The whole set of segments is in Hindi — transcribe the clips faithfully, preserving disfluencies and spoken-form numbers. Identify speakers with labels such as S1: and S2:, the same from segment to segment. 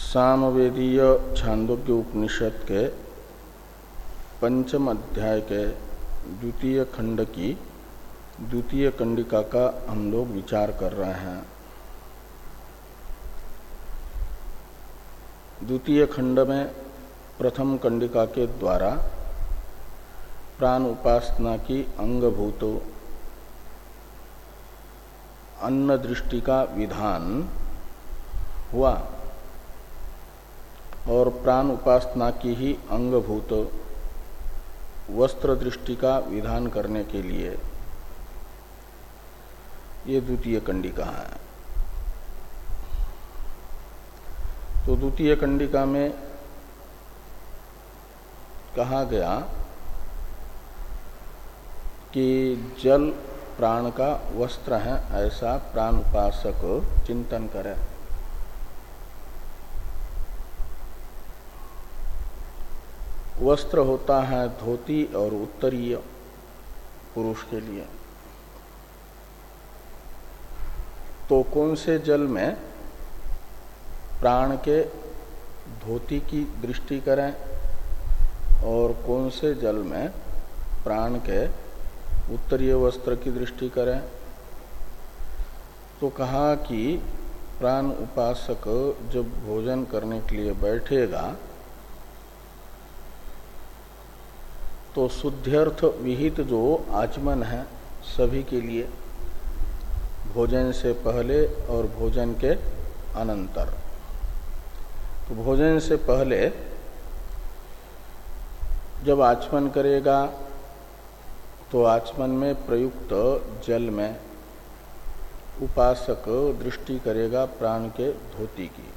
S1: सामवेदीय छांदोग्य उपनिषद के पंचम अध्याय के द्वितीय खंड की द्वितीय कंडिका का हम लोग विचार कर रहे हैं। द्वितीय खंड में प्रथम कंडिका के द्वारा प्राण उपासना की अंगभूत अन्न दृष्टि का विधान हुआ और प्राण उपासना की ही अंगभूत वस्त्र दृष्टि का विधान करने के लिए ये द्वितीय कंडिका है। तो द्वितीय कंडिका में कहा गया कि जल प्राण का वस्त्र है, ऐसा प्राण उपासक चिंतन करे। वस्त्र होता है धोती और उत्तरीय पुरुष के लिए। तो कौन से जल में प्राण के धोती की दृष्टि करें और कौन से जल में प्राण के उत्तरीय वस्त्र की दृष्टि करें? तो कहा कि प्राण उपासक जब भोजन करने के लिए बैठेगा तो शुद्ध्यर्थ विहित जो आचमन है सभी के लिए, भोजन से पहले और भोजन के अनंतर। तो भोजन से पहले जब आचमन करेगा तो आचमन में प्रयुक्त जल में उपासक दृष्टि करेगा प्राण के धोती की।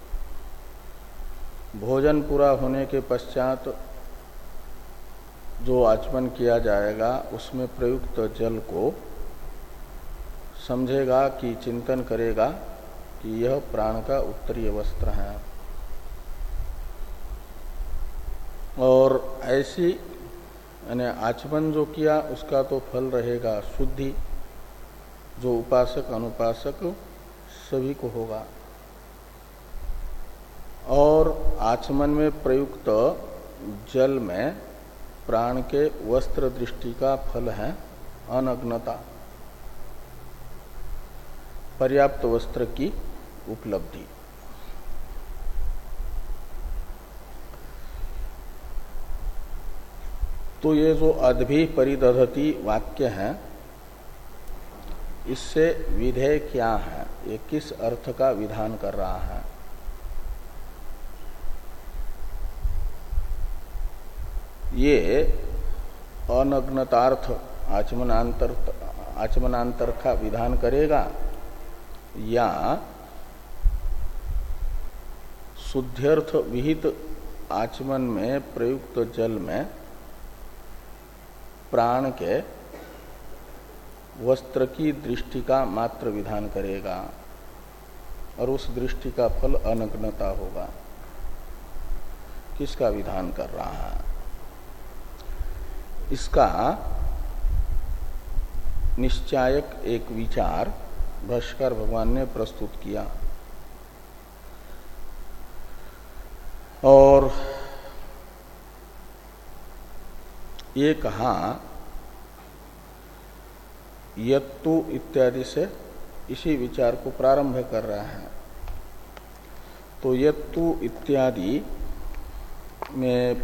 S1: भोजन पूरा होने के पश्चात जो आचमन किया जाएगा उसमें प्रयुक्त जल को समझेगा कि चिंतन करेगा कि यह प्राण का उत्तरीय वस्त्र है। और ऐसी यानी आचमन जो किया उसका तो फल रहेगा शुद्धि, जो उपासक अनुपासक सभी को होगा। और आचमन में प्रयुक्त जल में प्राण के वस्त्र दृष्टि का फल है अनग्नता, पर्याप्त वस्त्र की उपलब्धि। तो ये जो अद्भि परिदधति वाक्य है, इससे विधेय क्या है, ये किस अर्थ का विधान कर रहा है? ये अनग्नतार्थ आचमनांतर आचमनांतर का विधान करेगा या शुद्ध्यर्थ विहित आचमन में प्रयुक्त जल में प्राण के वस्त्र की दृष्टि का मात्र विधान करेगा और उस दृष्टि का फल अनग्नता होगा? किसका विधान कर रहा है? इसका निश्चायक एक विचार भाष्यकार भगवान ने प्रस्तुत किया और ये कहा यत्तु इत्यादि से इसी विचार को प्रारंभ कर रहा है। तो यत्तु इत्यादि में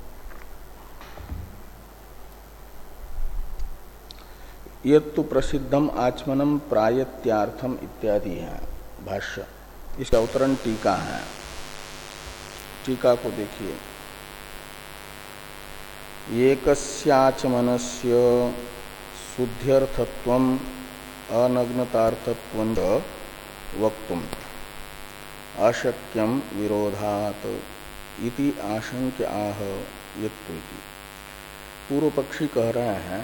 S1: यत्तु प्रसिद्धम आचमनम प्रायत्यार्थम इत्यादि है भाष्य। इसका उत्तरण टीका है। टीका को देखिए। एकस्याचमनस्य शुद्ध्यर्थत्वम अनग्नतार्थत्वं वक्तुम अशक्यम विरोधात इति आशंक्य आह यत्तु। पूर्व पक्षी कह रहे हैं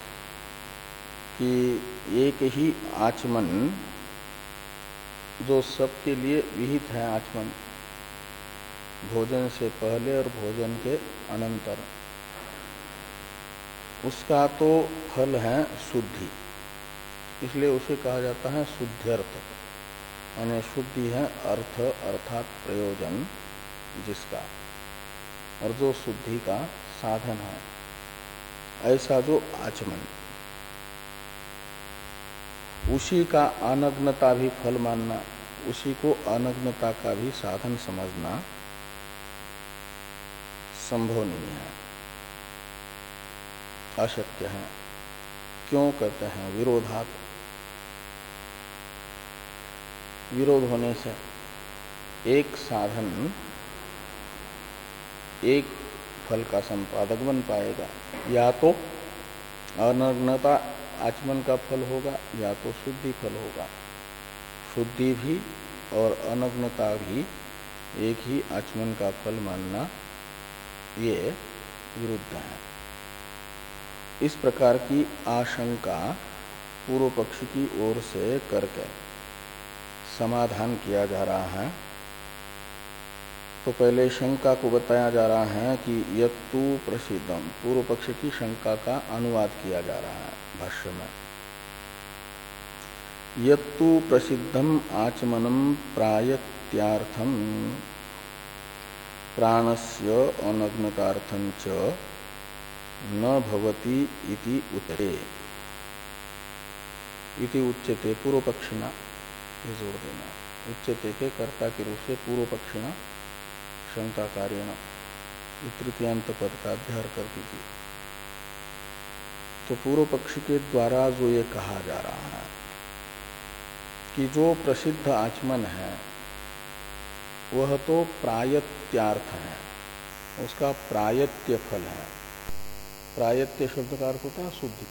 S1: कि एक ही आचमन जो सबके लिए विहित है, आचमन भोजन से पहले और भोजन के अनंतर, उसका तो फल है शुद्धि, इसलिए उसे कहा जाता है शुद्ध्यर्थ। यानी शुद्धि है अर्थ अर्थात प्रयोजन जिसका, और जो शुद्धि का साधन है, ऐसा जो आचमन, उसी का अनग्नता भी फल मानना, उसी को अनग्नता का भी साधन समझना संभव नहीं है, अशक्य है। क्यों कहते हैं? विरोधात, विरोध होने से एक साधन एक फल का संपादक बन पाएगा, या तो अनग्नता आचमन का फल होगा या तो शुद्धि फल होगा। शुद्धि भी और अनग्नता भी एक ही आचमन का फल मानना ये विरुद्ध है। इस प्रकार की आशंका पूर्व पक्ष की ओर से करके समाधान किया जा रहा है। तो पहले शंका को बताया जा रहा है कि यत्तु प्रसिद्धम, पूर्व पक्ष की शंका का अनुवाद किया जा रहा है भाष्य में। यत्तु प्रसिद्धम आचमनम प्रायत्यार्थम प्राणस्य अनग्नतार्थं च न भवति इति उच्यते। इति उच्यते पूर्व पक्षिणा, ये जोड़ देना, उच्यते के कर्ता के रूप से पूर्व पक्षिणा शंका कार्यण तृतीयांत पद का अध्ययन कर दीजिए। तो पूर्व पक्ष के द्वारा जो ये कहा जा रहा है कि जो प्रसिद्ध आचमन है वह तो प्रायत्यार्थ है, उसका प्रायत्य फल है। प्रायत्य शब्द का अर्थ होता है शुद्धि,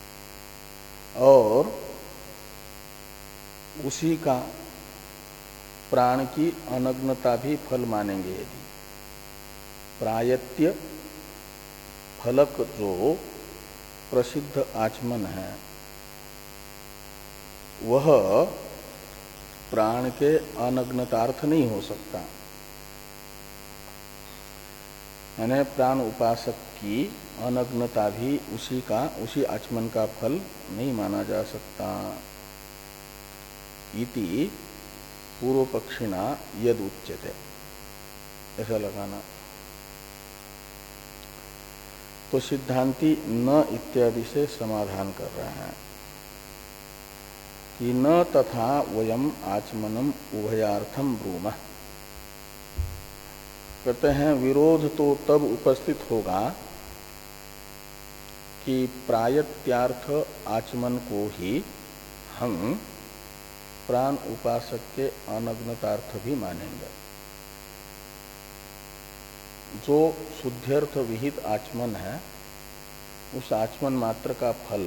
S1: और उसी का प्राण की अनग्नता भी फल मानेंगे। यदि प्रायत्य फलक जो प्रसिद्ध आचमन है वह प्राण के अनग्नतार्थ नहीं हो सकता, यानी प्राण उपासक की अनग्नता भी उसी का उसी आचमन का फल नहीं माना जा सकता। इति पूर्व पक्षिणा यद उच्यते, ऐसा लगाना। तो सिद्धांती न इत्यादि से समाधान कर रहे हैं कि न तथा वयम आचमनम उभयार्थम ब्रूमः। कहते हैं विरोध तो तब उपस्थित होगा कि प्रायत्यार्थ आचमन को ही हम प्राण उपासक के अनग्नतार्थ भी मानेंगे। जो शुद्ध्यर्थ विहित आचमन है उस आचमन मात्र का फल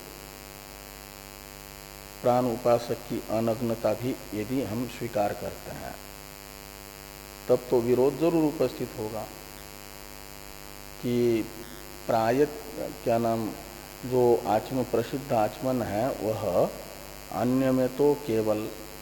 S1: प्राण उपासक की अनग्नता भी यदि हम स्वीकार करते हैं तब तो विरोध जरूर उपस्थित होगा कि प्रायत क्या नाम जो आचमन प्रसिद्ध आचमन है वह अन्य में तो केवल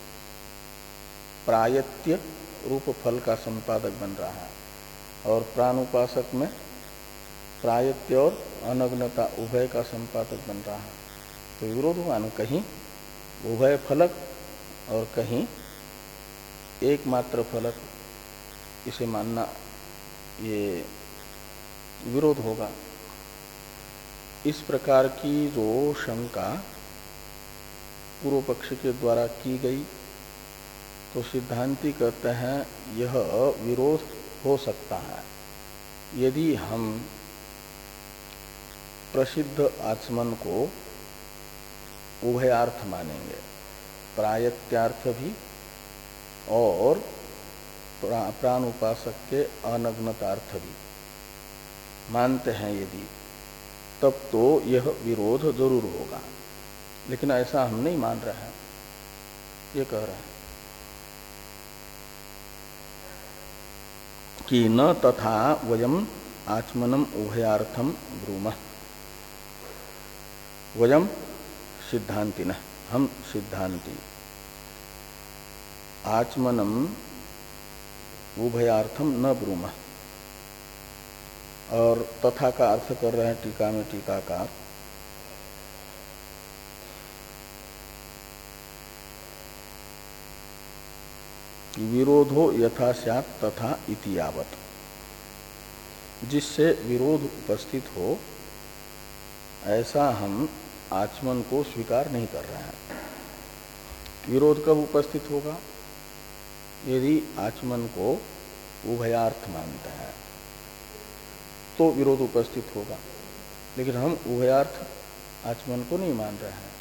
S1: प्रायत्य रूप फल का संपादक बन रहा है और प्राण उपासक में प्रायत्य और अनग्नता उभय का संपादक बन रहा है। तो विरोध हुआ न, कहीं उभय फलक और कहीं एकमात्र फलक, इसे मानना ये विरोध होगा। इस प्रकार की जो शंका पूर्व पक्ष के द्वारा की गई तो सिद्धांती कहते हैं यह विरोध हो सकता है यदि हम प्रसिद्ध आचमन को उभयार्थ मानेंगे, प्रायत्यार्थ भी और प्राण उपासक के अनग्नतार्थ भी मानते हैं यदि, तब तो यह विरोध जरूर होगा। लेकिन ऐसा हम नहीं मान रहे हैं, ये कह रहे हैं कि न तथा वयम आचमनम उभयार्थम ब्रूमः। वयम सिद्धांति न, हम सिद्धांति आचमनम उभयार्थम न ब्रूमः। और तथा का अर्थ कर रहे हैं टीका में टीकाकार, विरोधो यथा स्यात् तथा इति यावत्, जिससे विरोध उपस्थित हो ऐसा हम आचमन को स्वीकार नहीं कर रहे हैं। विरोध कब उपस्थित होगा? यदि आचमन को उभयार्थ मानते हैं तो विरोध उपस्थित होगा, लेकिन हम उभयार्थ आचमन को नहीं मान रहे हैं।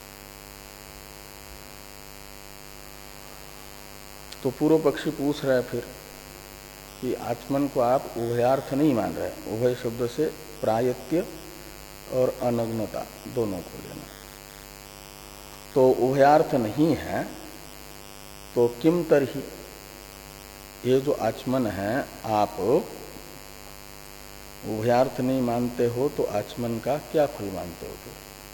S1: तो पूर्व पक्षी पूछ रहे हैं फिर कि आचमन को आप उभयार्थ नहीं मान रहे। उभय शब्द से प्रायत्य और अनग्नता दोनों को लेना। तो उभयार्थ नहीं है तो किम तरही, ये जो आचमन है आप उभयार्थ नहीं मानते हो तो आचमन का क्या फल मानते हो? तो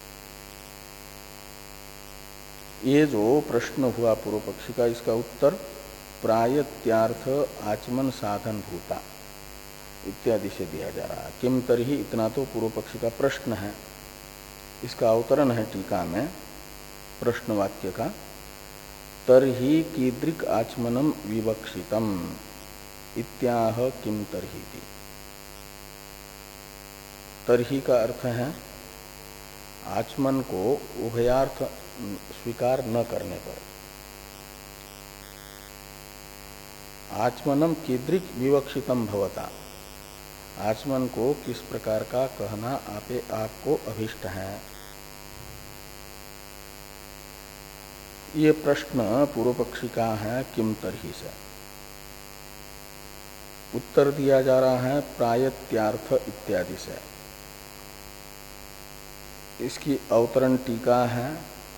S1: ये जो प्रश्न हुआ पूर्व पक्षी का, इसका उत्तर प्रायत्यार्थ आचमन साधन भूता इत्यादि से दिया जा रहा है। किम तरही, इतना तो पूर्व पक्षी का प्रश्न है। इसका अवतरण है टीका में प्रश्न वाक्य का, तरही कीदृक् आचमनम विवक्षितम इत्याह किम तरही। तरही का अर्थ है आचमन को उभयार्थ स्वीकार न करने पर। आचमनम कीदृक् विवक्षितम भवता, आचमन को किस प्रकार का कहना आपे आपको अभिष्ट है। ये प्रश्न पूर्व पक्षी का है किम तरही से। उत्तर दिया जा रहा है प्रायत्यार्थ इत्यादि से। इसकी अवतरण टीका है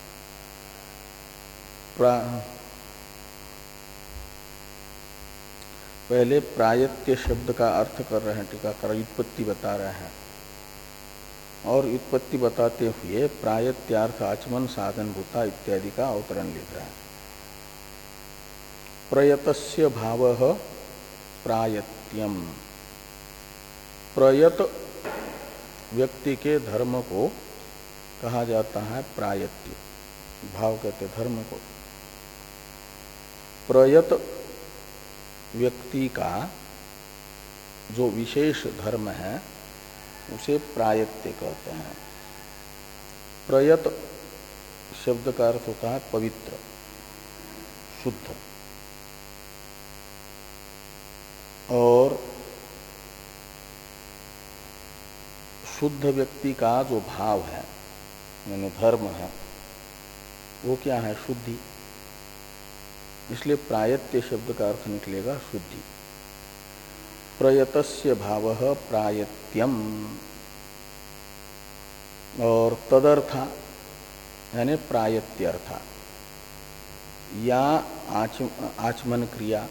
S1: प्रा... पहले प्रायत्य शब्द का अर्थ कर रहे हैं टीकाकार, व्युत्पत्ति बता रहे हैं और व्युत्पत्ति बताते हुए प्रायत्यार्थ आचमन साधन भूता इत्यादि का अवतरण लिख रहे हैं। प्रयतस्य भावः प्रायत्यम, प्रयत व्यक्ति के धर्म को कहा जाता है प्रायत्य। भाव कहते धर्म को। प्रयत व्यक्ति का जो विशेष धर्म है उसे प्रायत्य कहते हैं। प्रयत शब्द का अर्थ होता है पवित्र, शुद्ध। और शुद्ध व्यक्ति का जो भाव है यानी धर्म है वो क्या है? शुद्धि। इसलिए प्रायत्य शब्द का अर्थ निकलेगा शुद्धि। प्रयतस्य भावः प्रायत्यम, और तदर्था यानी प्रायत्यर्था या आच, आचमन क्रिया,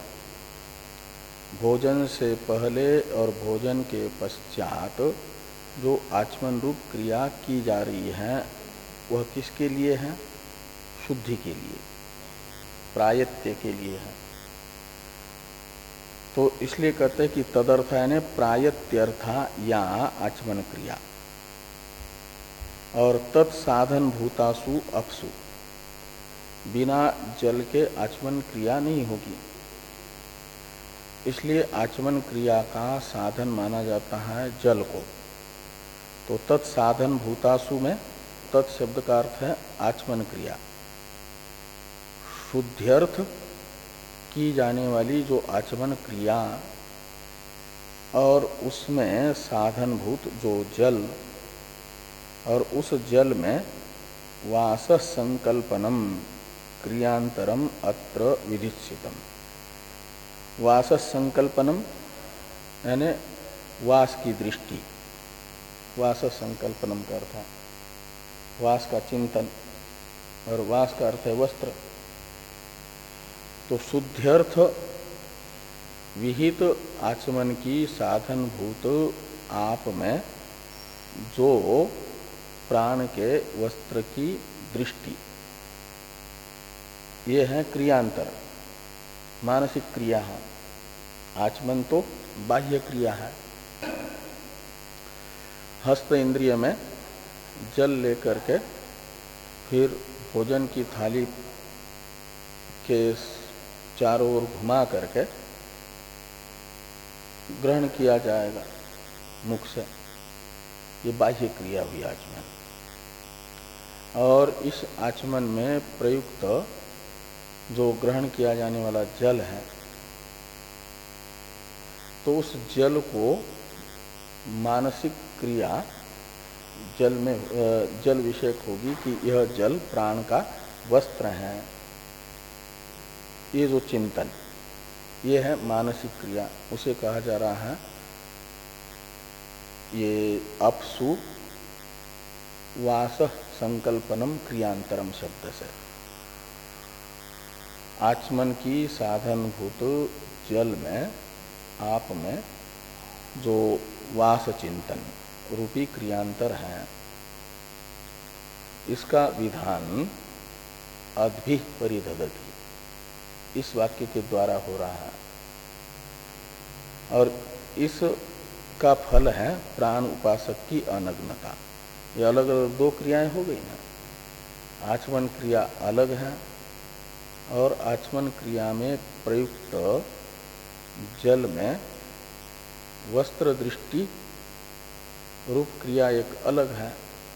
S1: भोजन से पहले और भोजन के पश्चात जो आचमन रूप क्रिया की जा रही है वह किसके लिए है? शुद्धि के लिए, प्रायत्य के लिए है। तो इसलिए कहते हैं कि तदर्थ यानी प्रायत्यर्था या आचमन क्रिया, और तत्साधन भूतासु अपसु, बिना जल के आचमन क्रिया नहीं होगी। इसलिए आचमन क्रिया का साधन माना जाता है जल को। तो तत्साधन भूतासु में तत् शब्द का अर्थ है आचमन क्रिया। शुद्ध्यर्थ की जाने वाली जो आचमन क्रिया और उसमें साधनभूत जो जल, और उस जल में वास संकल्पनम क्रियांतरम अत्र विधिष्ठितम। वास संकल्पनम यानी वास की दृष्टि, वास संकल्पनम का अर्थ है वास का चिंतन, और वास का अर्थ है वस्त्र। तो शुद्ध्यर्थ विहित आचमन की साधनभूत आप में जो प्राण के वस्त्र की दृष्टि, ये है क्रियांतर, मानसिक क्रिया है। आचमन तो बाह्य क्रिया है। हस्त इंद्रिय में जल लेकर के फिर भोजन की थाली के चारों ओर घुमा करके ग्रहण किया जाएगा मुख से। ये बाह्य क्रिया हुई आचमन। और इस आचमन में प्रयुक्त जो ग्रहण किया जाने वाला जल है, तो उस जल को मानसिक क्रिया जल में जल विषयक होगी कि यह जल प्राण का वस्त्र है। ये जो चिंतन, ये है मानसिक क्रिया, उसे कहा जा रहा है ये अपसु वास संकल्पनम क्रियांतरम शब्द से। आचमन की साधनभूत जल में, आप में जो वास चिंतन रूपी क्रियांतर है, इसका विधान अद्भि परिदधति इस वाक्य के द्वारा हो रहा है। और इस का फल है प्राण उपासक की अनग्नता। ये अलग अलग दो क्रियाएं हो गई ना। आचमन क्रिया अलग है और आचमन क्रिया में प्रयुक्त जल में वस्त्र दृष्टि रूप क्रिया एक अलग है।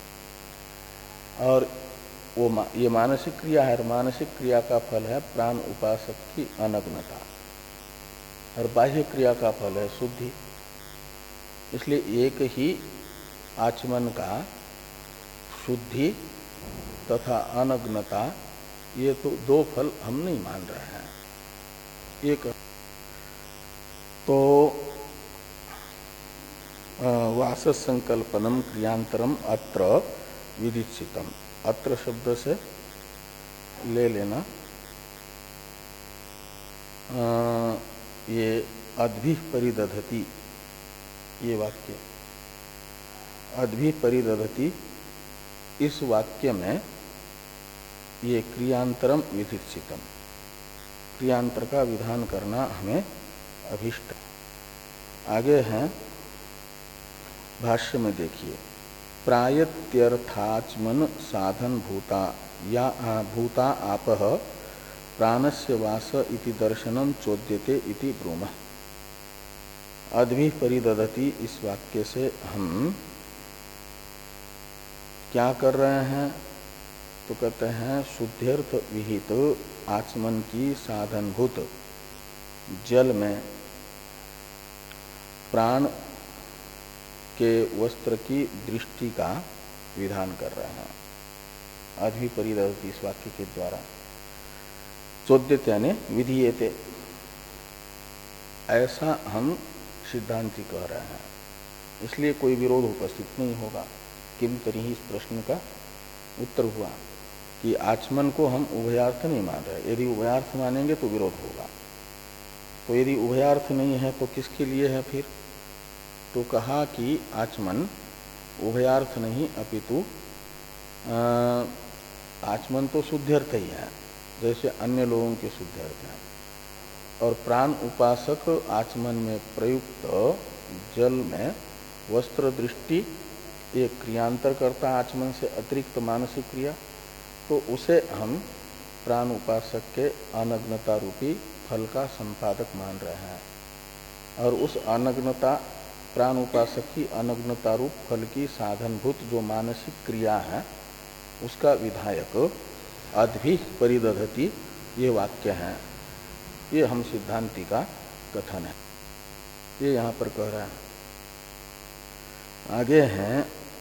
S1: और वो मा, ये मानसिक क्रिया है। मानसिक क्रिया का फल है प्राण उपासक की अनग्नता, और बाह्य क्रिया का फल है शुद्धि। इसलिए एक ही आचमन का शुद्धि तथा अनग्नता, ये तो दो फल हम नहीं मान रहे हैं। एक तो वास संकल्पनम क्रियांतरम अत्र विदित्सितम, अत्र शब्द से ले लेना आ, ये अद्भि परिदधति, ये वाक्य अद्भि परिदधति, इस वाक्य में ये क्रियांतरम विदित्सितम, क्रियांतर का विधान करना हमें अभिष्ट। आगे हैं भाष्य में देखिए, प्रायत्यर्थाचमन साधन भूता या भूता आपह प्राणस्य वास इति दर्शनम चोद्यते इति ब्रूमः। अद्भि परिदधति इस वाक्य से हम क्या कर रहे हैं? तो कहते हैं शुद्ध्यर्थ विहित आचमन की साधनभूत जल में प्राण के वस्त्र की दृष्टि का विधान कर रहे हैं। अद्भि परिदधति इस वाक्य के द्वारा चोद्यते यानी विधीयते, ऐसा हम सिद्धांति कह रहे हैं। इसलिए कोई विरोध उपस्थित नहीं होगा। किम तरी इस प्रश्न का उत्तर हुआ कि आचमन को हम उभयार्थ नहीं मान रहे। यदि उभयार्थ मानेंगे तो विरोध होगा। तो यदि उभयार्थ नहीं है तो किसके लिए है फिर? तो कहा कि आचमन उभयार्थ नहीं अपितु आचमन तो शुद्ध्यर्थ ही है, जैसे अन्य लोगों के शुद्ध्यर्थ हैं। और प्राण उपासक आचमन में प्रयुक्त जल में वस्त्र दृष्टि एक क्रियांतर करता आचमन से अतिरिक्त मानसिक क्रिया, तो उसे हम प्राण उपासक के अनग्नता रूपी फल का संपादक मान रहे हैं। और उस अनग्नता, प्राण उपासक की अनग्नता रूप फल की साधनभूत जो मानसिक क्रिया है, उसका विधायक अद्भि परिदधति ये वाक्य है। ये हम सिद्धांति का कथन है, ये यहाँ पर कह रहा है। आगे हैं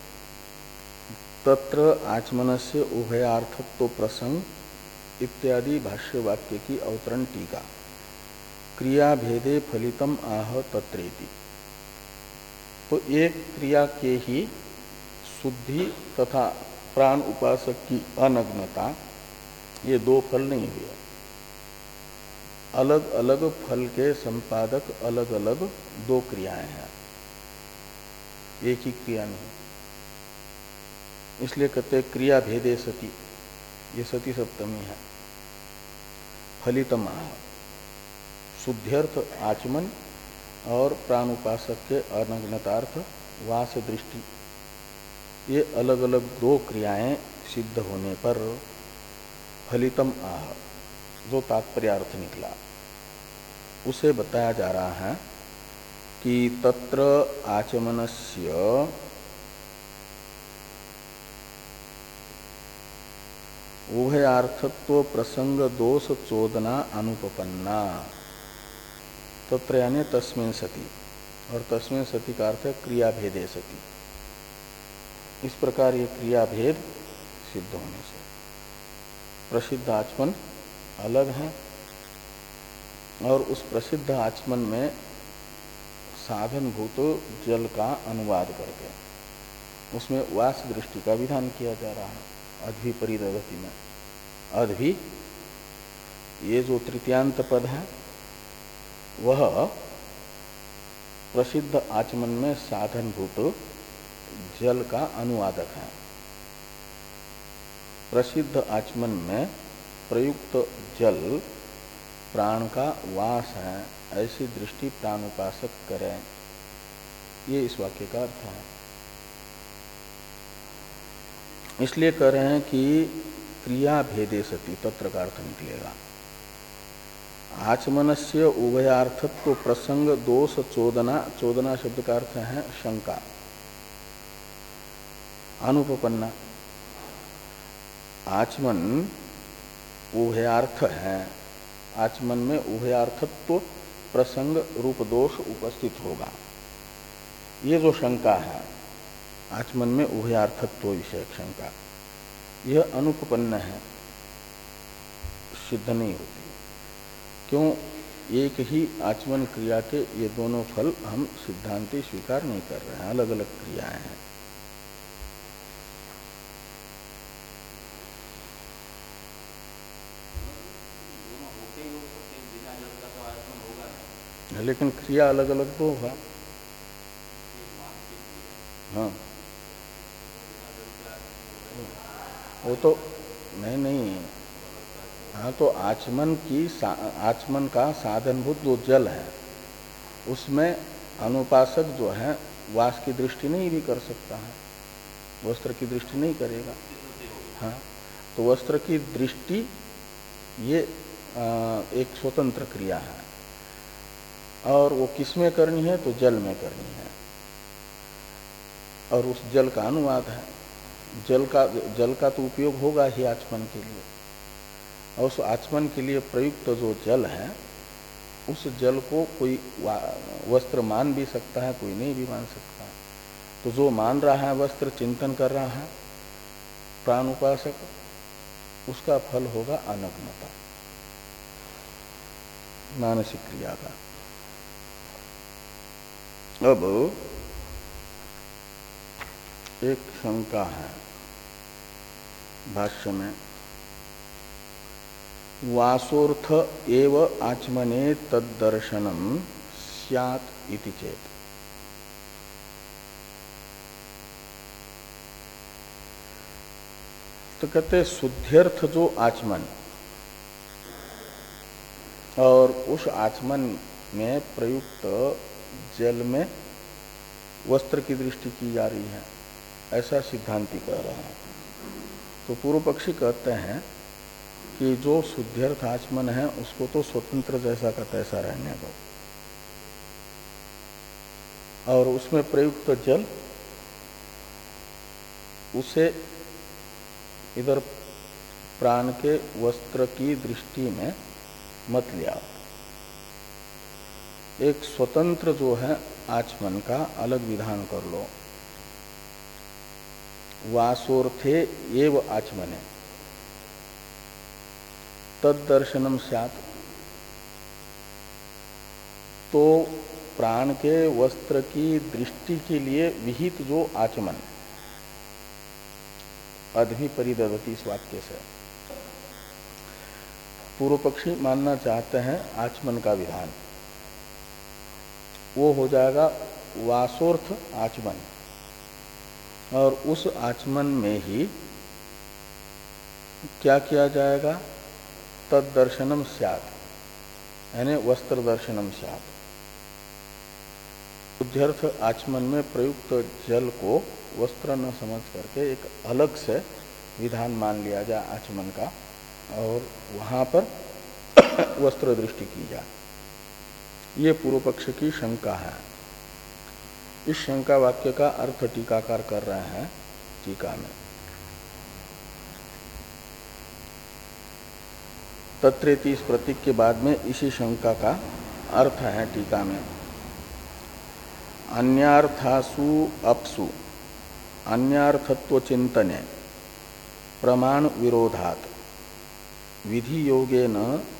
S1: तत्र आचमनस्य उभयार्थत्व प्रसंग इत्यादि भाष्य वाक्य की अवतरण टीका। क्रिया भेदे फलितम आह तत्रेति। तो एक क्रिया के ही शुद्धि तथा प्राण उपासक की अनग्नता, ये दो फल नहीं हुए। अलग अलग फल के संपादक अलग अलग दो क्रियाएं हैं, एक ही क्रिया नहीं। इसलिए कहते क्रिया भेदे सती, ये सती सप्तमी है। फलितम आह, शुद्ध्यर्थ आचमन और प्राण उपासक के अनग्नतार्थ वास दृष्टि, ये अलग अलग दो क्रियाएं सिद्ध होने पर फलितम आह, जो तात्पर्यार्थ निकला उसे बताया जा रहा है कि तत्र आचमनस्य उभयार्थत्व प्रसंग दोष चोदना अनुपपन्ना। तत्र यानी तस्मिन् सति, और तस्मिन् सति का अर्थ है क्रिया भेदे सति। इस प्रकार ये क्रिया भेद सिद्ध होने से प्रसिद्ध आचमन अलग है, और उस प्रसिद्ध आचमन में साधनभूत जल का अनुवाद करके उसमें वास दृष्टि का विधान किया जा रहा है। अद्भि परिदधति में अद्भि ये जो तृतीयांत पद है वह प्रसिद्ध आचमन में साधनभूत जल का अनुवादक है। प्रसिद्ध आचमन में प्रयुक्त जल प्राण का वास है, ऐसी दृष्टि प्राणोपासक करें, ये इस वाक्य का अर्थ है। इसलिए कह रहे हैं कि क्रिया भेदे सति तत्र का अर्थ निकलेगा। आचमनस्य उभयार्थत्व प्रसंग दोष चोदना, चोदना शब्द का अर्थ है शंका, अनुपपन्ना। आचमन उभयार्थ है, आचमन में उभयार्थत्व प्रसंग रूप दोष उपस्थित होगा, ये जो शंका है आचमन में उभयार्थत्व विषयक शंका, यह अनुपपन्न है, सिद्ध नहीं होती। क्यों? एक ही आचमन क्रिया के ये दोनों फल हम सिद्धांति स्वीकार नहीं कर रहे हैं, अलग अलग क्रियाएं हैं। लेकिन क्रिया अलग अलग तो होगा। हाँ, वो तो नहीं नहीं हाँ, तो आचमन की आचमन का साधनभूत जो जल है उसमें अनुपासक जो है वास की दृष्टि नहीं भी कर सकता है, वस्त्र की दृष्टि नहीं करेगा। हाँ, तो वस्त्र की दृष्टि ये एक स्वतंत्र क्रिया है, और वो किस में करनी है? तो जल में करनी है, और उस जल का अनुवाद है। जल का जल का तो उपयोग होगा ही आचमन के लिए, और उस आचमन के लिए प्रयुक्त जो जल है उस जल को कोई वस्त्र मान भी सकता है, कोई नहीं भी मान सकता। तो जो मान रहा है वस्त्र चिंतन कर रहा है प्राण उपासक, उसका फल होगा अनग्नता, मानसिक क्रिया का। अब एक शंका है भाष्य में, वासोर्थ एव आचमने तद्दर्शनम स्यात् इति चेत। तो कहते शुद्ध्यर्थ जो आचमन, और उस आचमन में प्रयुक्त जल में वस्त्र की दृष्टि की जा रही है, ऐसा सिद्धांति कह रहा है। तो पूर्व पक्षी कहते हैं कि जो शुद्ध्यर्थ आचमन है उसको तो स्वतंत्र जैसा का तैसा रहने दो, और उसमें प्रयुक्त जल उसे इधर प्राण के वस्त्र की दृष्टि में मत ले आओ। एक स्वतंत्र जो है आचमन का अलग विधान कर लो। वासोर्थे एव आचमने तद्दर्शनम स्यात्, तो प्राण के वस्त्र की दृष्टि के लिए विहित जो आचमन, अद्भि परिदधति इस वाक्य से पूर्व पक्षी मानना चाहते हैं आचमन का विधान, वो हो जाएगा वासोर्थ आचमन, और उस आचमन में ही क्या किया जाएगा? तद्दर्शनम स्यात्, यानी वस्त्र दर्शनम स्यात्। शुद्ध्यर्थ आचमन में प्रयुक्त जल को वस्त्र न समझ करके एक अलग से विधान मान लिया जाए आचमन का, और वहां पर वस्त्र दृष्टि की जाए। ये पूर्व पक्ष की शंका है। इस शंका वाक्य का अर्थ टीकाकार कर रहे हैं टीका में। तत्रेति इस प्रतीक के बाद में इसी शंका का अर्थ है टीका में। अन्यार्थासु अपसु अन्यार्थत्व चिंतने प्रमाण विरोधात् विधि योगेन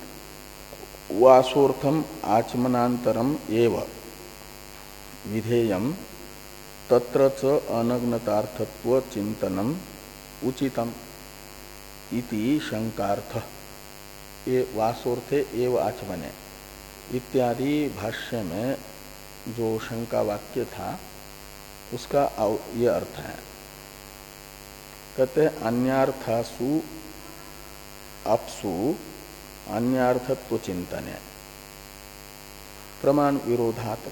S1: वासोर्थम आचमनांतरम एव विधेयम तत्र च अनग्नतार्थत्व चिंतनम उचितम इति शंकार्थ ये वासोर्थे एव आचमने इत्यादि भाष्य में जो शंका वाक्य था उसका ये अर्थ है। कहते अन्यार्थासु अपसु अन्यार्थत्व चिंतने प्रमाण विरोधात्।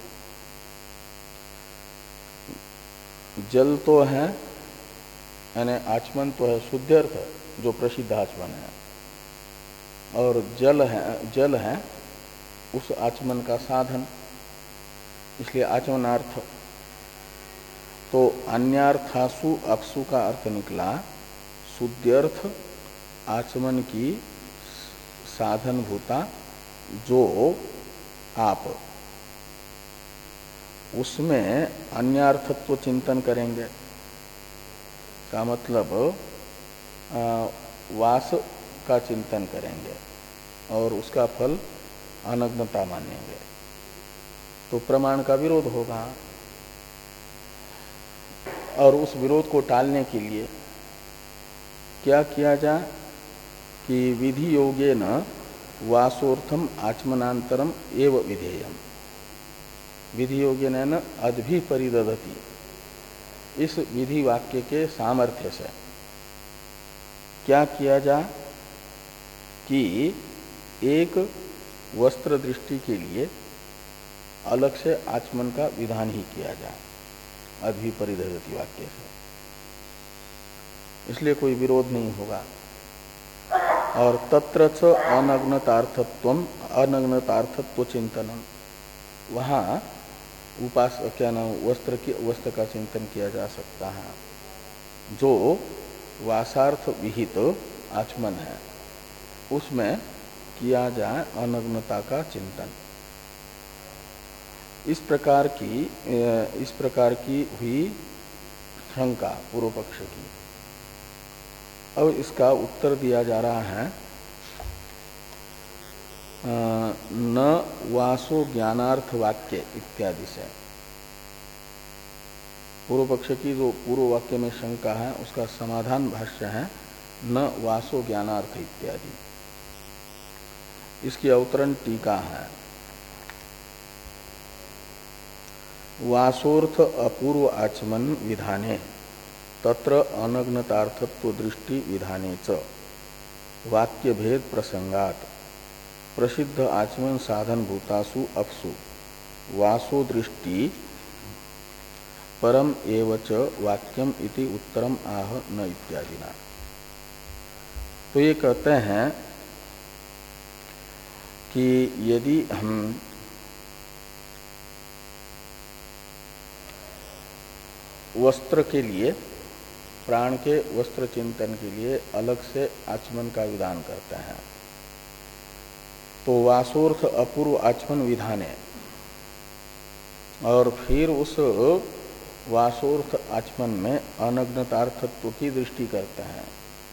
S1: जल तो है यानी आचमन तो है शुद्ध अर्थ जो प्रसिद्ध आचमन है, और जल है जल है उस आचमन का साधन, इसलिए आचमनार्थ। तो अन्यार्थासु अपसु का अर्थ निकला शुद्ध्यर्थ आचमन की साधन भूता जो आप, उसमें अन्यार्थत्व चिंतन करेंगे का मतलब आ, वास का चिंतन करेंगे और उसका फल अनग्नता मानेंगे तो प्रमाण का विरोध होगा। और उस विरोध को टालने के लिए क्या किया जाए कि विधि योगेन वासोर्थम आचमनांतरम एव विधेयम। विधि योगेन न अद्भि परिदधति, इस विधि वाक्य के सामर्थ्य से क्या किया जाए कि एक वस्त्र दृष्टि के लिए अलग से आचमन का विधान ही किया जाए अद्भि परिदधति वाक्य से, इसलिए कोई विरोध नहीं होगा। और तत्र च अनग्नतार्थत्वम अनग्नतार्थत्व चिंतनम, वहाँ उपास क्या नाम वस्त्र की वस्त्र का चिंतन किया जा सकता है जो वासार्थ विहित आचमन है, उसमें किया जाए अनग्नता का चिंतन। इस प्रकार की इस प्रकार की हुई शंका पूर्व पक्ष की। अब इसका उत्तर दिया जा रहा है न वासो ज्ञानार्थ वाक्य इत्यादि से। पूर्व पक्ष की जो पूर्व वाक्य में शंका है उसका समाधान भाष्य है न वासो ज्ञानार्थ इत्यादि। इसकी अवतरण टीका है। वासोर्थ अपूर्व आचमन विधाने तत्र अनग्नतार्थत्व दृष्टि विधाने च वाक्य भेद प्रसंगात प्रसिद्ध आचमन साधन भूतासु अपसु वासो दृष्टि परम एवच वाक्यम इति उत्तरम आह न इत्यादिना। तो ये कहते हैं कि यदि हम वस्त्र के लिए प्राण के वस्त्र चिंतन के लिए अलग से आचमन का विधान करते हैं तो वासोर्थ अपूर्व आचमन विधान है, और फिर उस वासोर्थ आचमन में अनग्नतार्थत्व की दृष्टि करते हैं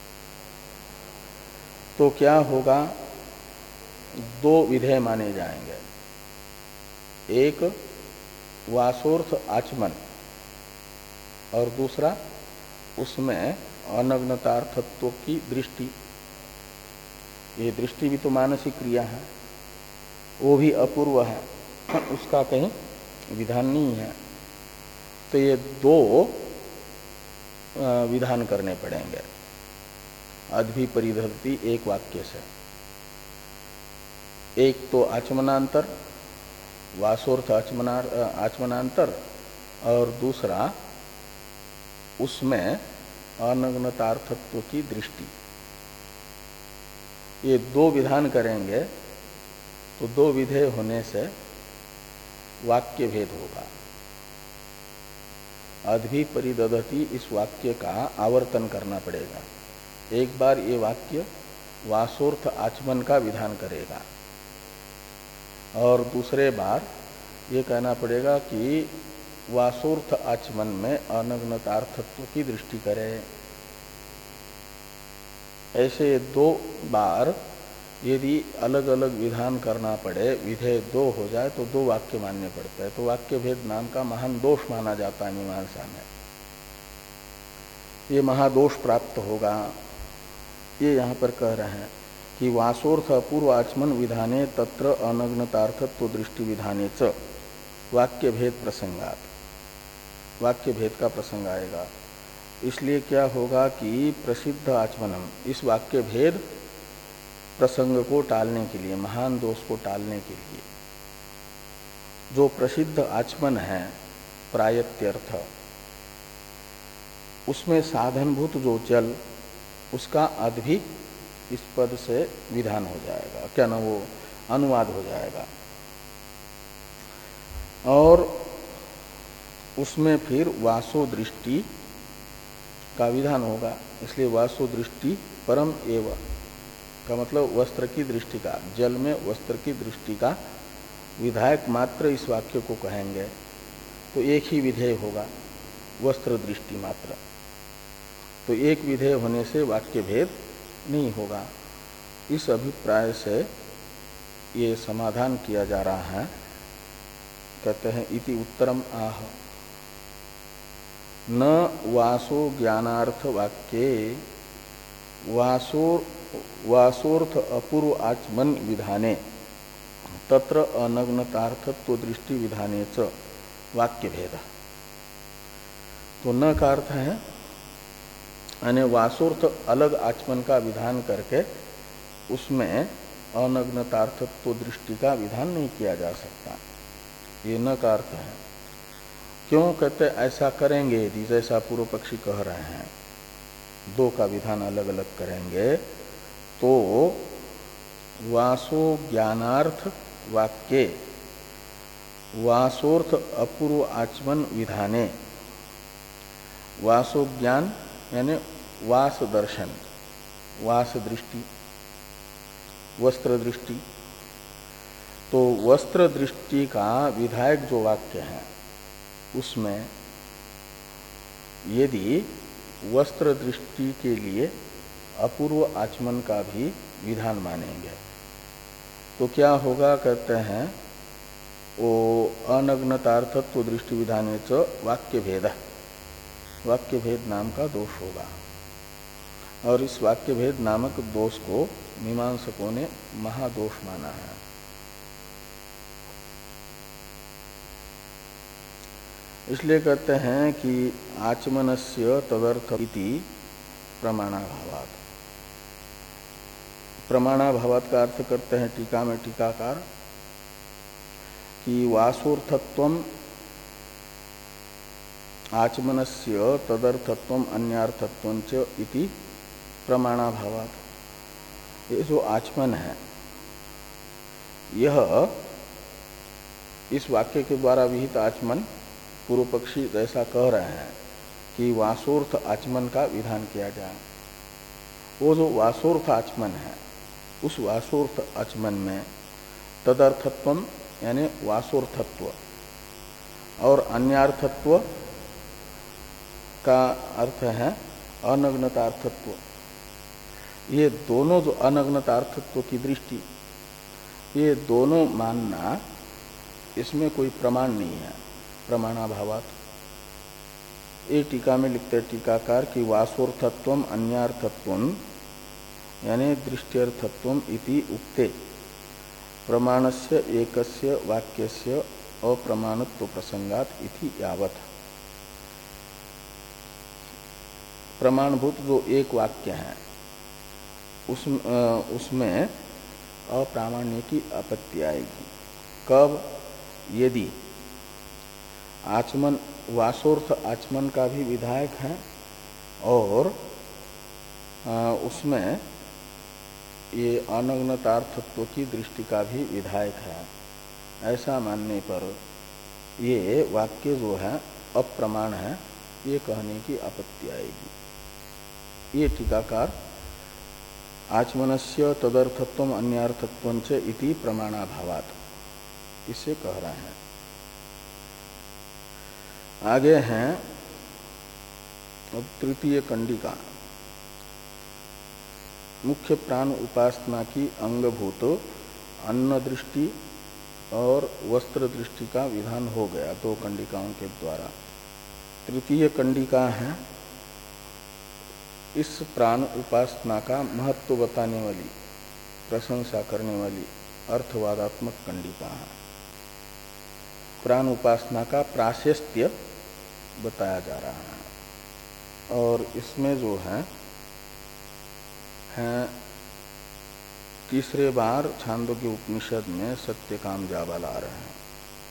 S1: तो क्या होगा, दो विधेय माने जाएंगे। एक वासोर्थ आचमन और दूसरा उसमें अनग्नतार्थत्व की दृष्टि। ये दृष्टि भी तो मानसिक क्रिया है, वो भी अपूर्व है, उसका कहीं विधान नहीं है। तो ये दो विधान करने पड़ेंगे अद्भि परिधत्ति एक वाक्य से। एक तो आचमनांतर वासोर्थ आचमनार आचमनांतर और दूसरा उसमें अनग्नतार्थत्व की दृष्टि। ये दो विधान करेंगे तो दो विधेय होने से वाक्य भेद होगा। अद्भि परिदधति इस वाक्य का आवर्तन करना पड़ेगा। एक बार ये वाक्य वासोर्थ आचमन का विधान करेगा और दूसरे बार ये कहना पड़ेगा कि वासोर्थ आचमन में अनग्नतार्थत्व की दृष्टि करें। ऐसे दो बार यदि अलग अलग विधान करना पड़े, विधेय दो हो जाए तो दो वाक्य मानने पड़ते हैं, तो वाक्य भेद नाम का महान दोष माना जाता है मीमांसा में। ये महादोष प्राप्त होगा। ये यहाँ पर कह रहे हैं कि वासोर्थ अपूर्व आचमन विधाने तत्र अनग्नतार्थत्व दृष्टि विधाने च वाक्य भेद प्रसंगात, वाक्य भेद का प्रसंग आएगा। इसलिए क्या होगा कि प्रसिद्ध आचमनम, इस वाक्य भेद प्रसंग को टालने के लिए, महान दोष को टालने के लिए, जो प्रसिद्ध आचमन है प्रायत्यर्थ, उसमें साधनभूत जो जल, उसका अद्भि इस पद से विधान हो जाएगा, क्या ना वो अनुवाद हो जाएगा और उसमें फिर वासो दृष्टि का विधान होगा। इसलिए वासो दृष्टि परम एव का मतलब वस्त्र की दृष्टि का, जल में वस्त्र की दृष्टि का विधायक मात्र इस वाक्य को कहेंगे तो एक ही विधेय होगा, वस्त्र दृष्टि मात्र। तो एक विधेय होने से वाक्य भेद नहीं होगा। इस अभिप्राय से ये समाधान किया जा रहा है। कहते हैं इति उत्तरम आह न वासो ज्ञानार्थ वाक्ये वासो वासोर्थ अपूर्व आचमन विधाने तत्र अनग्नतार्थत्व दृष्टि विधाने च वाक्य भेद। तो न का अर्थ है यानी वासोर्थ अलग आचमन का विधान करके उसमें अनग्नतार्थत्व दृष्टि का विधान नहीं किया जा सकता, ये न का अर्थ है। क्यों कहते ऐसा करेंगे यदि, जैसा पूर्व पक्षी कह रहे हैं, दो का विधान अलग अलग करेंगे तो वासो ज्ञानार्थ वाक्ये वासोर्थ अपूर्व आचमन विधाने, वासो ज्ञान यानी वास दर्शन, वास दृष्टि, वस्त्र दृष्टि, तो वस्त्र दृष्टि का विधायक जो वाक्य है उसमें यदि वस्त्र दृष्टि के लिए अपूर्व आचमन का भी विधान मानेंगे तो क्या होगा, कहते हैं वो अनग्नतार्थत्व दृष्टि विधाने च वाक्य भेद, वाक्य भेद नाम का दोष होगा। और इस वाक्य भेद नामक दोष को मीमांसकों ने महादोष माना है। इसलिए कहते हैं कि आचमनस्य तदर्थ इति प्रमाणाभावात्। प्रमाणाभावात् का अर्थ करते हैं टीका में टीकाकार कि वासोर्थत्वम आचमनस्य तदर्थत्वम अन्यार्थत्वं च इति प्रमाणाभावात्। ये जो आचमन है यह इस वाक्य के द्वारा विहित आचमन पूर्व पक्षी जैसा कह रहे हैं कि वासोर्थ आचमन का विधान किया जाए, वो जो वासोर्थ आचमन है उस वासोर्थ आचमन में तदर्थत्वम यानी वासोर्थत्व और अन्यार्थत्व का अर्थ है अनग्नतार्थत्व, ये दोनों जो अनग्नतार्थत्व की दृष्टि, ये दोनों मानना इसमें कोई प्रमाण नहीं है। प्रमाणाभावात् ये टीका में लिखते टीकाकार कि वासोर्थत्वम अन्यार्थत्वम यानी दृष्टियर्थत्वम इति उक्ते प्रमाणस्य एकस्य वाक्यस्य अप्रमाणत्व प्रसंगात इति यावत्। प्रमाणभूत जो एक वाक्य है उस उसमें अप्रामाण्य की आपत्ति आएगी। कब? यदि आचमन वासोर्थ आचमन का भी विधायक है और आ, उसमें ये अनग्नतार्थत्व की दृष्टि का भी विधायक है, ऐसा मानने पर ये वाक्य जो है अप्रमाण है, ये कहने की आपत्ति आएगी। ये टीकाकार आचमनस्य तदर्थत्वम अन्यार्थत्वं च इति प्रमाणाभावात् इसे कह रहे हैं। आगे हैं अब तृतीय कंडिका, मुख्य प्राण उपासना की अंगभूत अन्न दृष्टि और वस्त्र दृष्टि का विधान हो गया दो कंडिकाओं के द्वारा। तृतीय कंडिका है इस प्राण उपासना का महत्व बताने वाली, प्रशंसा करने वाली अर्थवादात्मक कंडिका है। प्राण उपासना का प्राशस्त्य बताया जा रहा है और इसमें जो है, है तीसरे बार छांदोग्य उपनिषद में सत्यकाम जाबाल आ रहे हैं।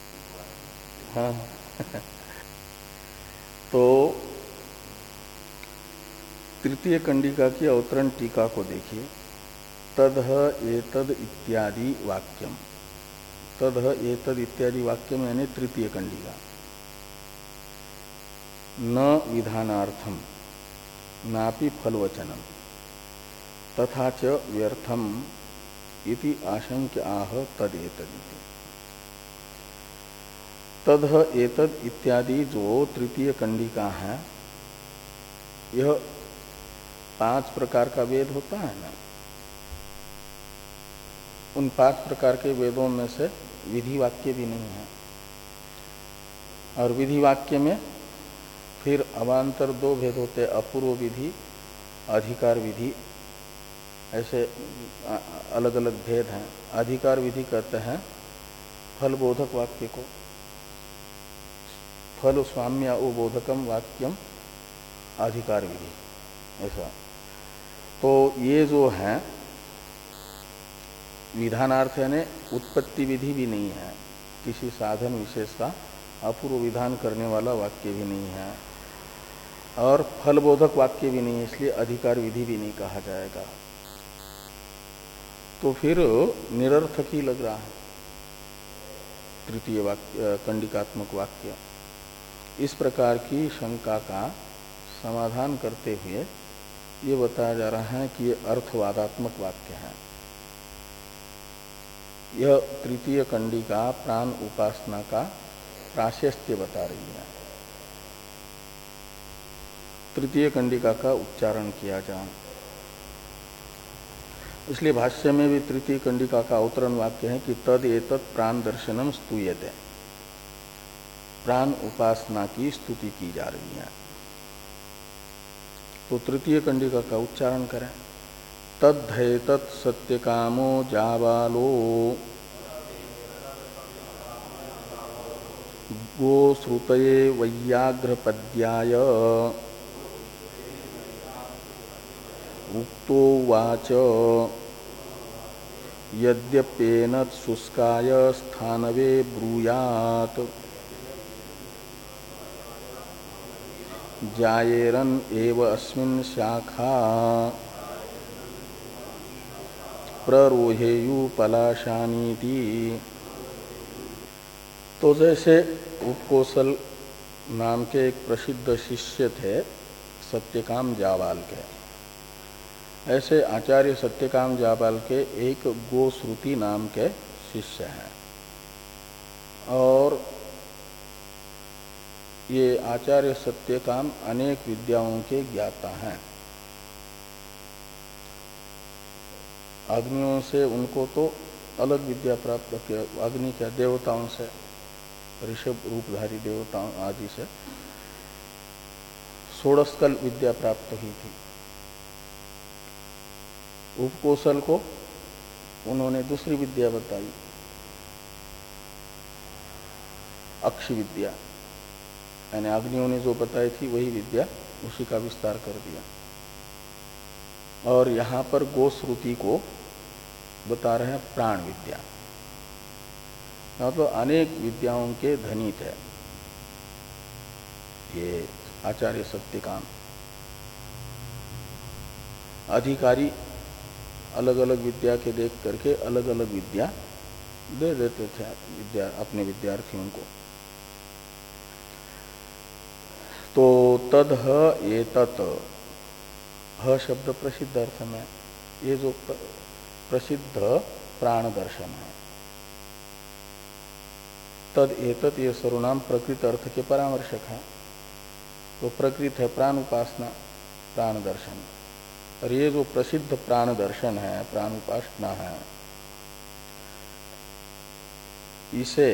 S1: हाँ तो तृतीय कंडिका की अवतरण टीका को देखिए। तदह एतद इत्यादि वाक्यम, तदह एतद इत्यादि वाक्यम यानी तृतीय कंडिका। न विधानार्थम नापि फलवचनम तथा च व्यर्थम इति आशंक्य आह तदेतदिति। तदह एतद इत्यादि जो तृतीय कंडिका है, यह पांच प्रकार का वेद होता है ना, उन पांच प्रकार के वेदों में से विधि वाक्य भी नहीं है। और विधि वाक्य में फिर अवान्तर दो भेद होते, अपूर्व विधि, अधिकार विधि, ऐसे अलग अलग भेद हैं। अधिकार विधि कहते हैं फल बोधक वाक्य को, फल स्वाम्य उबोधकम वाक्यम अधिकार विधि, ऐसा। तो ये जो है विधानार्थ यानी उत्पत्ति विधि भी नहीं है, किसी साधन विशेष का अपूर्व विधान करने वाला वाक्य भी नहीं है, और फलबोधक वाक्य भी नहीं है, इसलिए अधिकार विधि भी नहीं कहा जाएगा। तो फिर निरर्थक ही लग रहा है तृतीय वाक्य, कंडिकात्मक वाक्य। इस प्रकार की शंका का समाधान करते हुए ये बताया जा रहा है कि ये अर्थवादात्मक वाक्य है। यह तृतीय कंडिका प्राण उपासना का प्राशस्त्य बता रही है। तृतीय कंडिका का उच्चारण किया जाए, इसलिए भाष्य में भी तृतीय कंडिका का अवतरण वाक्य है कि तद एतत् प्राण दर्शनम स्तूयते, प्राण उपासना की स्तुति की जा रही है। तो तृतीय कंडिका का उच्चारण करें। तद्धेतत् सत्यकामो जाबालो गोश्रुतये वैयाघ्रपद्याय उक्तो वाच यद्यप्येनत् शुष्काय स्थानवे ब्रूयात् जायेरन एव अस्मिन् शाखा प्ररोहेयु पलाशानीति। तो जैसे उपकोसल नाम के एक प्रसिद्ध शिष्य थे सत्यकाम जाबाल के, ऐसे आचार्य सत्यकाम जाबाल के एक गोश्रुति नाम के शिष्य हैं। और ये आचार्य सत्यकाम अनेक विद्याओं के ज्ञाता हैं। अग्नियों से उनको तो अलग विद्या प्राप्त किया, अग्नि क्या देवताओं से, ऋषभ रूपधारी देवताओं आदि से षोडशकल विद्या प्राप्त हुई थी। उपकोसल को उन्होंने दूसरी विद्या बताई, अक्षि विद्या, यानी अग्नियों ने जो बताई थी वही विद्या, उसी का विस्तार कर दिया। और यहां पर गोश्रुति को बता रहे हैं प्राण विद्या, मतलब तो अनेक विद्याओं के धनी थे ये आचार्य सत्यकाम। अधिकारी अलग अलग विद्या के देख करके अलग अलग विद्या दे देते थे विद्या अपने विद्यार्थियों को। तो तद ह एतत्, ह शब्द प्रसिद्ध अर्थ में, ये जो प्रसिद्ध प्राण दर्शन है, तद एतत् ये सर्वनाम प्रकृत अर्थ के परामर्शक है। तो प्रकृत है प्राण उपासना, प्राण दर्शन। और ये जो प्रसिद्ध प्राण दर्शन है, प्राण उपासना है, इसे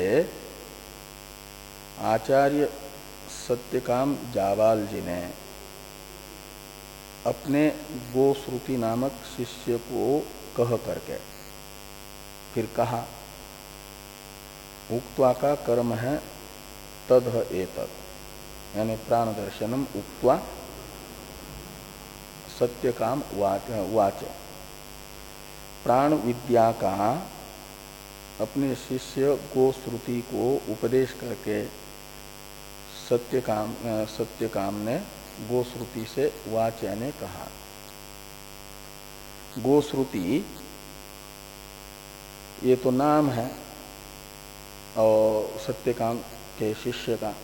S1: आचार्य सत्यकाम जाबाल जी ने अपने गोश्रुति नामक शिष्य को कह करके फिर कहा, उक्त्वा का कर्म है तद एतत्, यानी प्राण दर्शनम उक्त्वा सत्यकाम वाच। प्राण विद्या का अपने शिष्य गोश्रुति को उपदेश करके सत्यकाम सत्यकाम ने गोश्रुति से वाच यानी कहा। गोश्रुति ये तो नाम है और सत्यकाम के शिष्य का,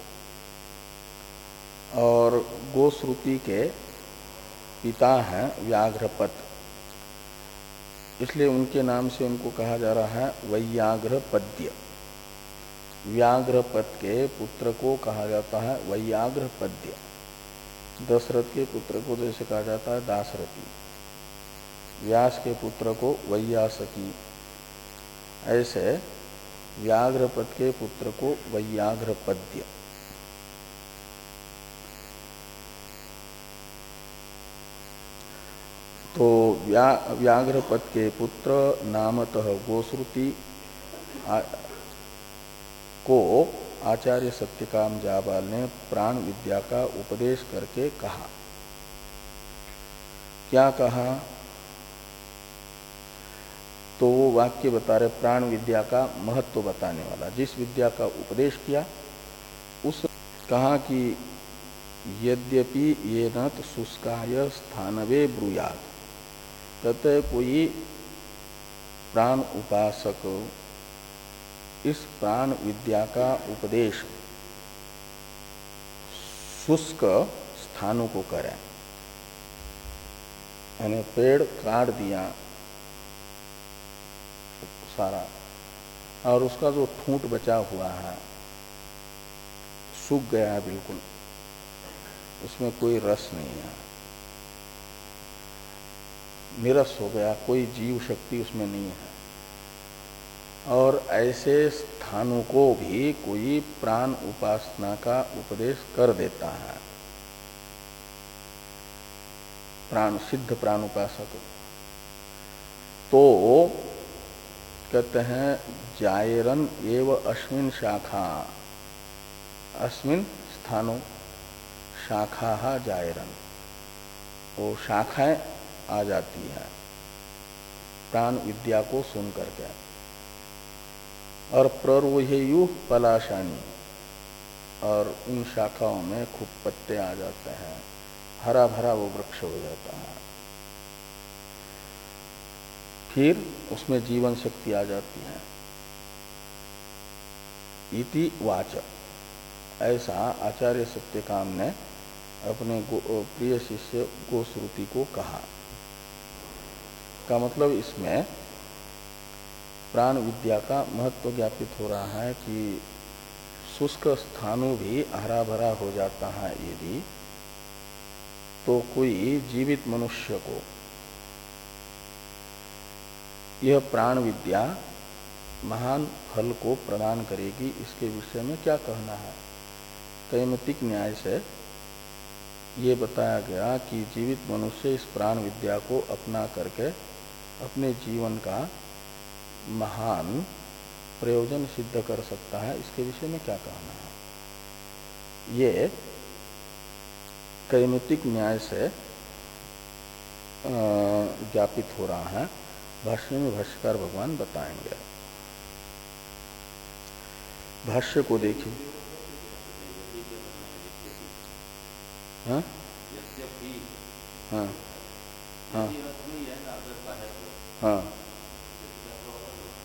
S1: और गोश्रुति के पिता हैं व्याघ्रपत, इसलिए उनके नाम से उनको कहा जा रहा है वैयाघ्रपद्य। व्याघ्रपत के पुत्र को कहा जाता है वैयाघ्रपद्य। दशरथ के पुत्र को जैसे कहा जाता है दासरथी, व्यास के पुत्र को वैयासकी, ऐसे व्याघ्रपत के पुत्र को वैयाघ्रपद्य। तो व्या, व्याघ्रपत के पुत्र नामतः गोश्रुति को आचार्य सत्यकाम जाबाल ने प्राण विद्या का उपदेश करके कहा। क्या कहा? तो वो वाक्य बता रहे प्राण विद्या का महत्व बताने वाला, जिस विद्या का उपदेश किया उस कहा कि यद्यपि ये न शुष्काय स्थानवे ब्रूयात, कहते कोई प्राण उपासक इस प्राण विद्या का उपदेश शुष्क स्थानों को करें, यानी पेड़ काट दिया सारा और उसका जो ठूंठ बचा हुआ है सूख गया है बिल्कुल, उसमें कोई रस नहीं है, निरस हो गया, कोई जीव शक्ति उसमें नहीं है, और ऐसे स्थानों को भी कोई प्राण उपासना का उपदेश कर देता है, प्राण सिद्ध प्राण उपासक, तो कहते हैं जायरन एव अस्मिन शाखा, अस्मिन स्थानो शाखा जायरन, वो शाखाएं आ जाती हैं प्राण विद्या को सुन करके, और प्ररोहेयु पलाशानी, और उन शाखाओं में खूब पत्ते आ जाते हैं, हरा भरा वो वृक्ष हो जाता है, फिर उसमें जीवन शक्ति आ जाती है। इति वाच, ऐसा आचार्य सत्यकाम ने अपने प्रिय शिष्य गोश्रुति को कहा। का मतलब इसमें प्राण विद्या का महत्व ज्ञापित हो रहा है कि शुष्क स्थानों भी हरा भरा हो जाता है यदि, तो कोई जीवित मनुष्य को यह प्राण विद्या महान फल को प्रदान करेगी, इसके विषय में क्या कहना है? कैमितिक न्याय से ये बताया गया कि जीवित मनुष्य इस प्राण विद्या को अपना करके अपने जीवन का महान प्रयोजन सिद्ध कर सकता है, इसके विषय में क्या कहना है? ये कैमितिक न्याय से ज्ञापित हो रहा है। भाष्य में भाष्यकार भगवान बताएंगे। भाष्य को देखिए। हाँ हाँ हाँ हाँ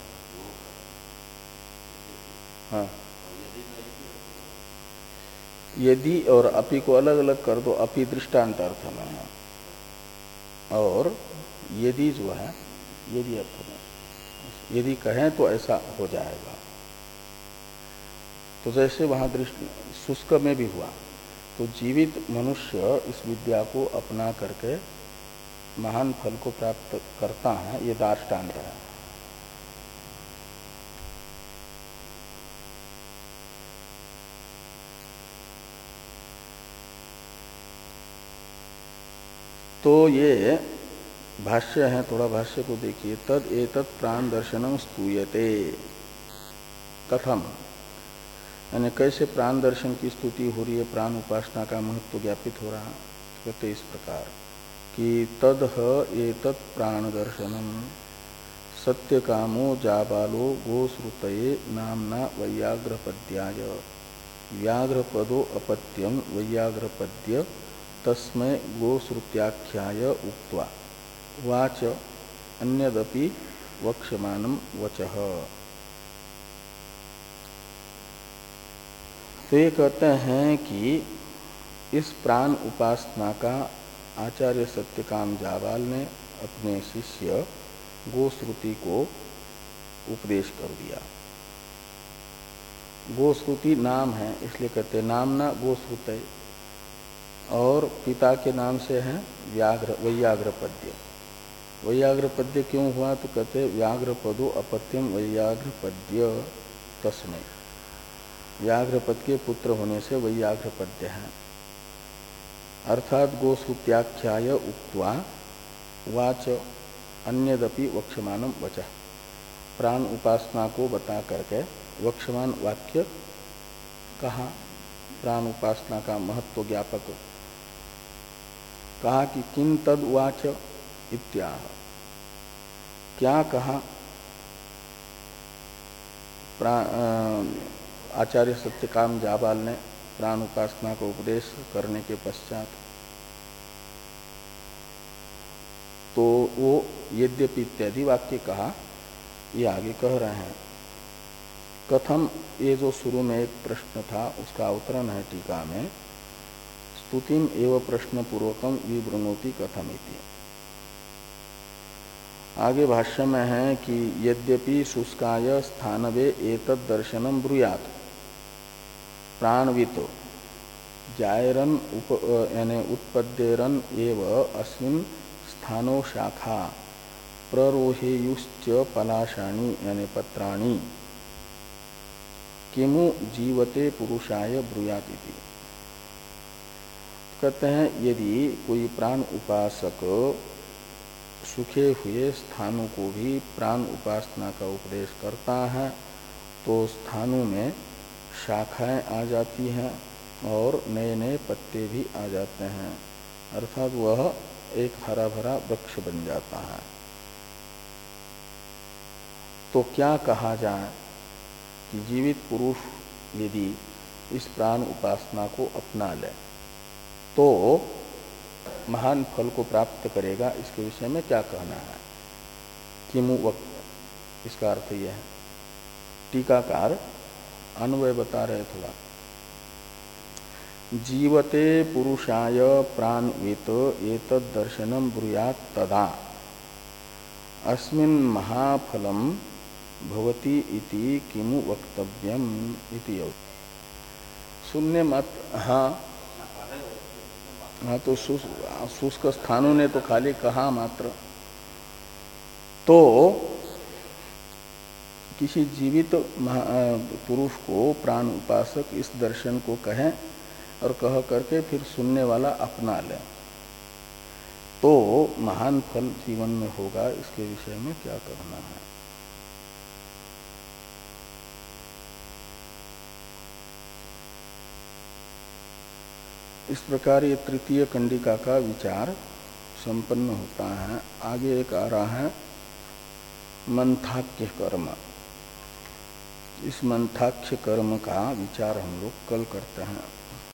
S1: हाँ यदि और अपि को अलग अलग कर दो, अपि दृष्टांत अर्थ में है और यदि जो है यदि अर्थ में, यदि कहें तो ऐसा हो जाएगा। तो जैसे वहां दृष्टि शुष्क में भी हुआ, तो जीवित मनुष्य इस विद्या को अपना करके महान फल को प्राप्त करता है, ये दार्ष्टान्त है। तो ये भाष्य है, थोड़ा भाष्य को देखिए। तद एतत् प्राण दर्शनम स्तूयते कथम, यानी कैसे प्राण दर्शन की स्तुति हो रही है, प्राण उपासना का महत्व ज्ञापित हो रहा है। कहते इस प्रकार कि तद एतत् प्राण दर्शनम सत्य कामो जाबालो गोश्रुतये नामना वैयाग्रपद्याय व्याघ्रपदो अपत्यम वैयाग्रपद्य तस्मै गोश्रुत्याख्याय उक्त्वा वाच अन्यदपि वक्ष्यमानम वचः। तो ये कहते हैं कि इस प्राण उपासना का आचार्य सत्यकाम जाबाल ने अपने शिष्य गोश्रुति को उपदेश कर दिया। गोश्रुति नाम है, इसलिए कहते नामना गोश्रुतय, और पिता के नाम से है व्याघ्र वैयाग्रपद्य। वैयाग्रपद्य क्यों हुआ, तो कहते व्याघ्रपदो अपत्यम वैयाग्रपद्य तस्मै, व्याघ्रपद के पुत्र होने से वैयाघ्रपद्य है। अर्थात गोश्रुत्याख्याय उक्त्वा वाच अन्यदपि वक्ष्यमानम वचः, प्राण उपासना को बता करके वक्ष्यमान वाक्य कहा, प्राण उपासना का महत्व ज्ञापक कहा कि किं तद वाच इत्याह, क्या कहा आचार्य सत्यकाम जाबाल ने प्राण उपासना को उपदेश करने के पश्चात। तो वो यद्यपि इत्यादि वाक्य कहा, ये आगे कह रहे हैं। कथम, ये जो शुरू में एक प्रश्न था उसका अवतरण है टीका में, स्तुतिम एवं प्रश्न पूर्वकम विवृणोति कथम इति। आगे भाष्य में है कि यद्यपि शुष्काय स्थानवे एतद् दर्शनम ब्रूयात् प्राणवितो जायरन उप यानी उत्पद्येरन एव अस्मिन् स्थानो शाखा प्ररोहेयुश्च पलाशानी यानी पत्राणी किमु जीवते पुरुषाय ब्रूयात् इति। कहते हैं यदि कोई प्राण उपासक सूखे हुए स्थानों को भी प्राण उपासना का उपदेश करता है तो स्थानों में शाखाएं आ जाती हैं और नए नए पत्ते भी आ जाते हैं, अर्थात वह एक हरा भरा वृक्ष बन जाता है। तो क्या कहा जाए कि जीवित पुरुष यदि इस प्राण उपासना को अपना ले तो महान फल को प्राप्त करेगा, इसके विषय में क्या कहना है। किमु वक्त, इसका अर्थ यह है, टीकाकार अन्वय बता रहे थोड़ा। जीवते पुरुषाय प्राणवित एतद् दर्शनम ब्रूयात् तदा अस्मिन् महाफलम भवति इति किमु वक्तव्यम इति। सुनने मत, हाँ हाँ, तो शुष्क स्थानों ने तो खाली कहा मात्र, तो किसी जीवित पुरुष को प्राण उपासक इस दर्शन को कहें और कह करके फिर सुनने वाला अपना ले तो महान फल जीवन में होगा, इसके विषय में क्या कहना है। इस प्रकार ये तृतीय कंडिका का विचार संपन्न होता है। आगे एक आ रहा है मंथाख्य कर्म। इस मंथाख्य कर्म का विचार हम लोग कल करते हैं।